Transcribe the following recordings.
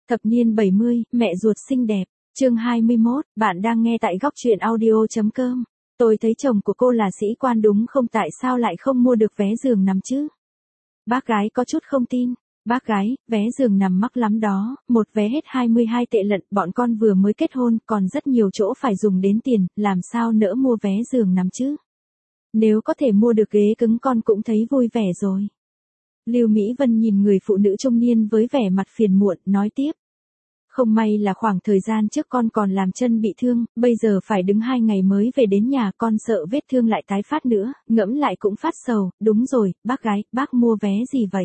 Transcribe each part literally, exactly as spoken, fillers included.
Thập niên bảy mươi, mẹ ruột xinh đẹp, chương hai mươi mốt, bạn đang nghe tại góc truyện audio.com. Tôi thấy chồng của cô là sĩ quan đúng không, tại sao lại không mua được vé giường nằm chứ? Bác gái có chút không tin. Bác gái, vé giường nằm mắc lắm đó, một vé hết hai mươi hai tệ lận, bọn con vừa mới kết hôn, còn rất nhiều chỗ phải dùng đến tiền, làm sao nỡ mua vé giường nằm chứ? Nếu có thể mua được ghế cứng con cũng thấy vui vẻ rồi. Lưu Mỹ Vân nhìn người phụ nữ trung niên với vẻ mặt phiền muộn, nói tiếp. Không may là khoảng thời gian trước con còn làm chân bị thương, bây giờ phải đứng hai ngày mới về đến nhà, con sợ vết thương lại tái phát nữa, ngẫm lại cũng phát sầu. Đúng rồi, bác gái, bác mua vé gì vậy?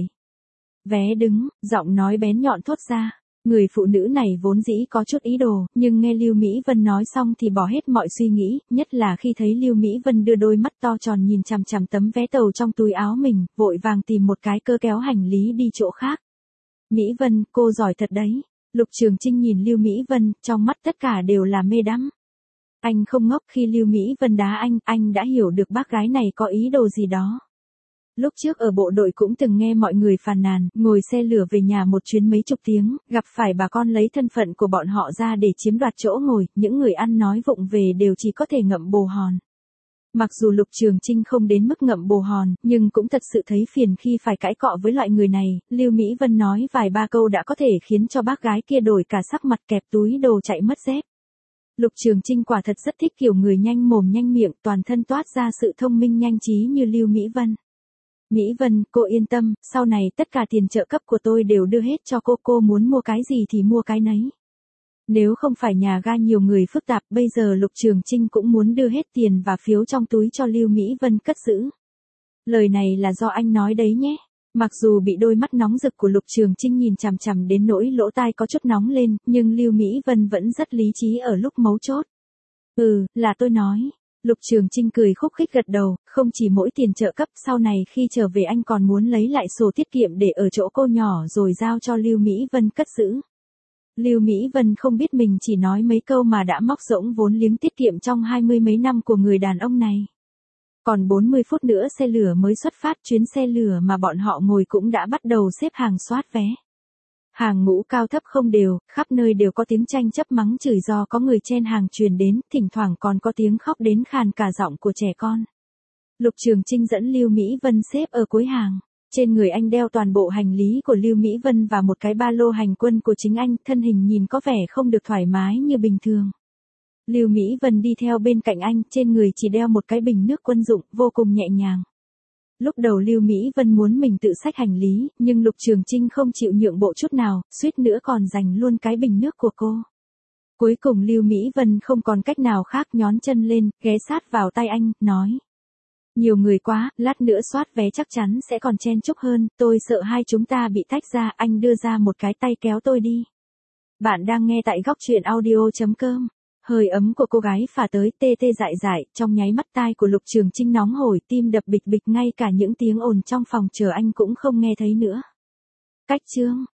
Vé đứng, giọng nói bén nhọn thốt ra. Người phụ nữ này vốn dĩ có chút ý đồ, nhưng nghe Lưu Mỹ Vân nói xong thì bỏ hết mọi suy nghĩ, nhất là khi thấy Lưu Mỹ Vân đưa đôi mắt to tròn nhìn chằm chằm tấm vé tàu trong túi áo mình, vội vàng tìm một cái cơ kéo hành lý đi chỗ khác. Mỹ Vân, cô giỏi thật đấy. Lục Trường Trinh nhìn Lưu Mỹ Vân, trong mắt tất cả đều là mê đắm. Anh không ngốc, khi Lưu Mỹ Vân đá anh, anh đã hiểu được bác gái này có ý đồ gì đó. Lúc trước ở bộ đội cũng từng nghe mọi người phàn nàn, ngồi xe lửa về nhà một chuyến mấy chục tiếng, gặp phải bà con lấy thân phận của bọn họ ra để chiếm đoạt chỗ ngồi, những người ăn nói vụng về đều chỉ có thể ngậm bồ hòn. Mặc dù Lục Trường Trinh không đến mức ngậm bồ hòn, nhưng cũng thật sự thấy phiền khi phải cãi cọ với loại người này. Lưu Mỹ Vân nói vài ba câu đã có thể khiến cho bác gái kia đổi cả sắc mặt, kẹp túi đồ chạy mất dép. Lục Trường Trinh quả thật rất thích kiểu người nhanh mồm nhanh miệng, toàn thân toát ra sự thông minh nhanh trí như Lưu Mỹ Vân. Mỹ Vân, cô yên tâm, sau này tất cả tiền trợ cấp của tôi đều đưa hết cho cô, cô muốn mua cái gì thì mua cái nấy. Nếu không phải nhà ga nhiều người phức tạp, bây giờ Lục Trường Trinh cũng muốn đưa hết tiền và phiếu trong túi cho Lưu Mỹ Vân cất giữ. Lời này là do anh nói đấy nhé. Mặc dù bị đôi mắt nóng rực của Lục Trường Trinh nhìn chằm chằm đến nỗi lỗ tai có chút nóng lên, nhưng Lưu Mỹ Vân vẫn rất lý trí ở lúc mấu chốt. Ừ, là tôi nói. Lục Trường Trinh cười khúc khích gật đầu, không chỉ mỗi tiền trợ cấp, sau này khi trở về anh còn muốn lấy lại sổ tiết kiệm để ở chỗ cô nhỏ rồi giao cho Lưu Mỹ Vân cất giữ. Lưu Mỹ Vân không biết mình chỉ nói mấy câu mà đã móc rỗng vốn liếng tiết kiệm trong hai mươi mấy năm của người đàn ông này. Còn bốn mươi phút nữa xe lửa mới xuất phát, chuyến xe lửa mà bọn họ ngồi cũng đã bắt đầu xếp hàng soát vé. Hàng ngũ cao thấp không đều, khắp nơi đều có tiếng tranh chấp mắng chửi do có người chen hàng truyền đến, thỉnh thoảng còn có tiếng khóc đến khàn cả giọng của trẻ con. Lục Trường Trinh dẫn Lưu Mỹ Vân xếp ở cuối hàng. Trên người anh đeo toàn bộ hành lý của Lưu Mỹ Vân và một cái ba lô hành quân của chính anh, thân hình nhìn có vẻ không được thoải mái như bình thường. Lưu Mỹ Vân đi theo bên cạnh anh, trên người chỉ đeo một cái bình nước quân dụng, vô cùng nhẹ nhàng. Lúc đầu Lưu Mỹ Vân muốn mình tự xách hành lý, nhưng Lục Trường Trinh không chịu nhượng bộ chút nào, suýt nữa còn giành luôn cái bình nước của cô. Cuối cùng Lưu Mỹ Vân không còn cách nào khác, nhón chân lên, ghé sát vào tay anh, nói. Nhiều người quá, lát nữa soát vé chắc chắn sẽ còn chen chúc hơn, tôi sợ hai chúng ta bị tách ra, anh đưa ra một cái tay kéo tôi đi. Bạn đang nghe tại góc truyện audio.com. Hơi ấm của cô gái phả tới, tê tê dại dại, trong nháy mắt tai của Lục Trường Trinh nóng hổi, tim đập bịch bịch, ngay cả những tiếng ồn trong phòng chờ anh cũng không nghe thấy nữa. Cách chương,